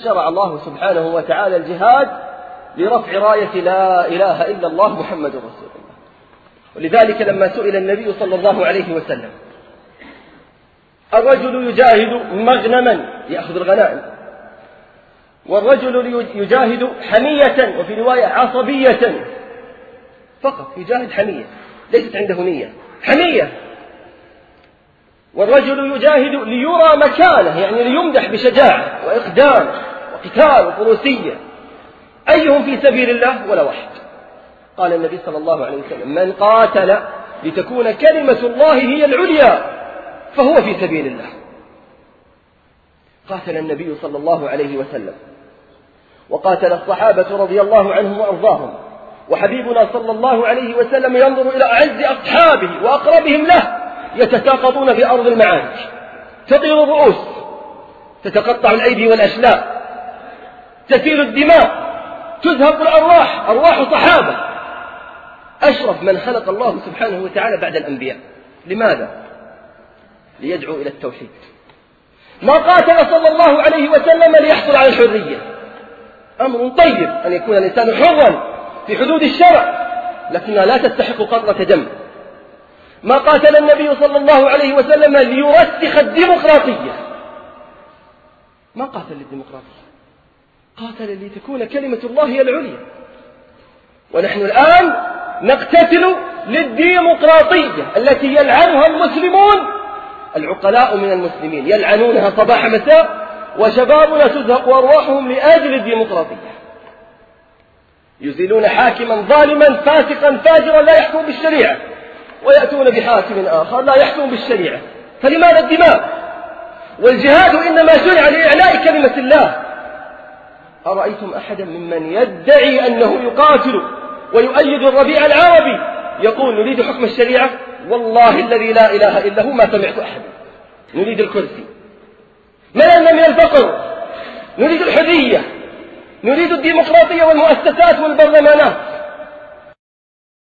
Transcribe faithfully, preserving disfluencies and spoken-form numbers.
شرع الله سبحانه وتعالى الجهاد لرفع راية لا إله إلا الله محمد رسول الله. ولذلك لما سئل النبي صلى الله عليه وسلم: الرجل يجاهد مغنما يأخذ الغنائم، والرجل يجاهد حمية، وفي رواية عصبية فقط، يجاهد حمية ليست عنده نية، حمية، والرجل يجاهد ليرى مكانه، يعني ليمدح بشجاعة وإقدام وقتال وفروسية، أيهم في سبيل الله؟ ولا واحد. قال النبي صلى الله عليه وسلم: من قاتل لتكون كلمة الله هي العليا فهو في سبيل الله. قاتل النبي صلى الله عليه وسلم، وقاتل الصحابة رضي الله عنهم وأرضاهم، وحبيبنا صلى الله عليه وسلم ينظر إلى أعز أصحابه وأقربهم له يتساقطون في أرض المعارك، تطير الرؤوس، تتقطع الأيدي والأشلاء، تسيل الدماء، تذهب الأرواح، أرواح صحابة أشرف من خلق الله سبحانه وتعالى بعد الأنبياء. لماذا؟ ليدعو إلى التوحيد. ما قاتل صلى الله عليه وسلم ليحصل على الحرية، أمر طيب أن يكون الإنسان حرا في حدود الشرع، لكنها لا تستحق قطرة دم. ما قاتل النبي صلى الله عليه وسلم ليرسخ الديمقراطية، ما قاتل للديمقراطية، قاتل لتكون كلمة الله هي العليا. ونحن الآن نقتتل للديمقراطية التي يلعنها المسلمون، العقلاء من المسلمين يلعنونها صباح مساء، وشبابنا تزهق أرواحهم لأجل الديمقراطية. يزيلون حاكما ظالما فاسقا فاجرا لا يحكم بالشريعة، ويأتون بحاكم آخر لا يحكم بالشريعة. فلماذا الدماء؟ والجهاد إنما شرع لإعلاء كلمة الله. أرأيتم أحدا ممن يدعي أنه يقاتل ويؤيد الربيع العربي يقول نريد حكم الشريعة؟ والله الذي لا إله إلا هو ما سمعت أحدا. نريد الكرسي، مللنا من الفقر، نريد الحرية، نريد الديمقراطية والمؤسسات والبرلمانات.